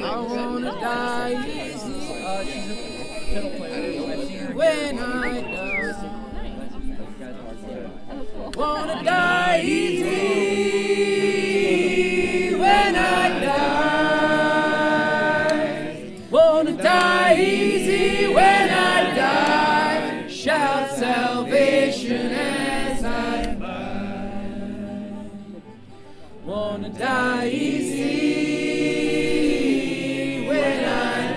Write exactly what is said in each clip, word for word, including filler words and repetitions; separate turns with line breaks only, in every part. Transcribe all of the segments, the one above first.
wanna die easy.
Uh, she's a fiddle player. I've seen her
When I die. Wanna die easy. When I die. Wanna die easy. When I die. Shout salvation as I find. Wanna die easy when I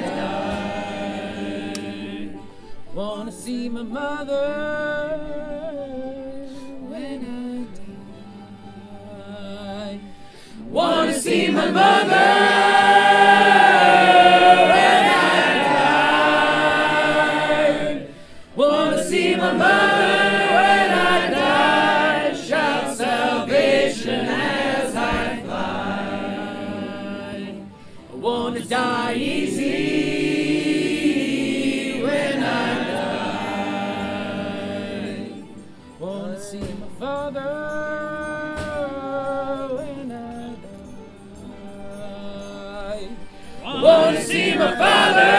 die. Wanna see my mother when I die. Wanna see my mother when I die. Wanna see my mother when I die. Shout salvation as I fly. I wanna die easy when I die. Wanna see my father when I die. Wanna see my father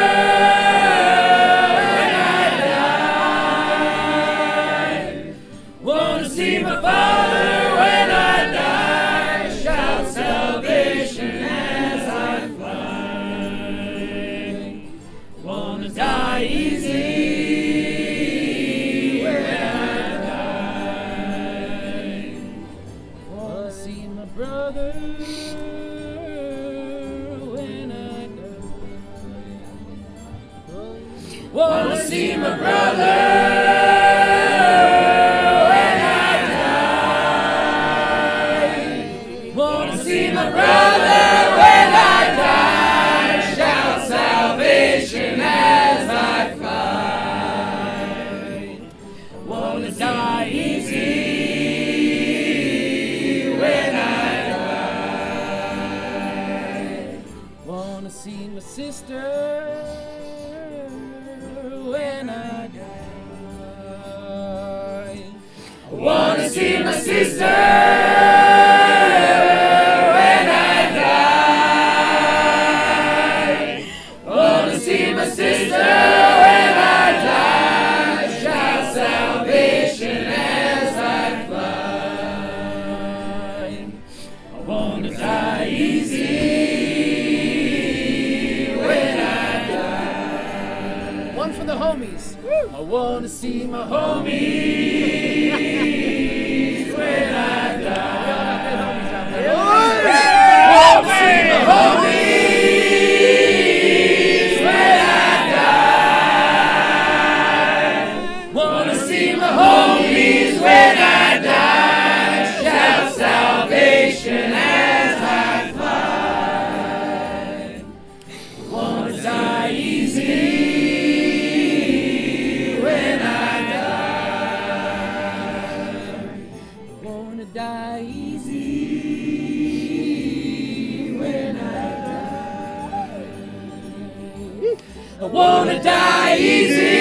when I die. Wanna see my father when I die. Shout salvation as I fly. Wanna die easy when I die. Wanna see my brother when I die. Wanna see my brother when I die. Wanna see my brother when I die. Shout salvation as I fly. Wanna die easy when I die. Wanna see my sister when I die. Wanna see my sister when I die. Wanna see my sister when I die. Shout salvation as I fly. I wanna die easy when I die. One for the homies. I wanna see my homies when I die. I wanna see my homies when I die. Wanna see my homies when I die. Shout salvation as I fly. Wanna die easy when I die. Wanna die easy when I die. I wanna die easy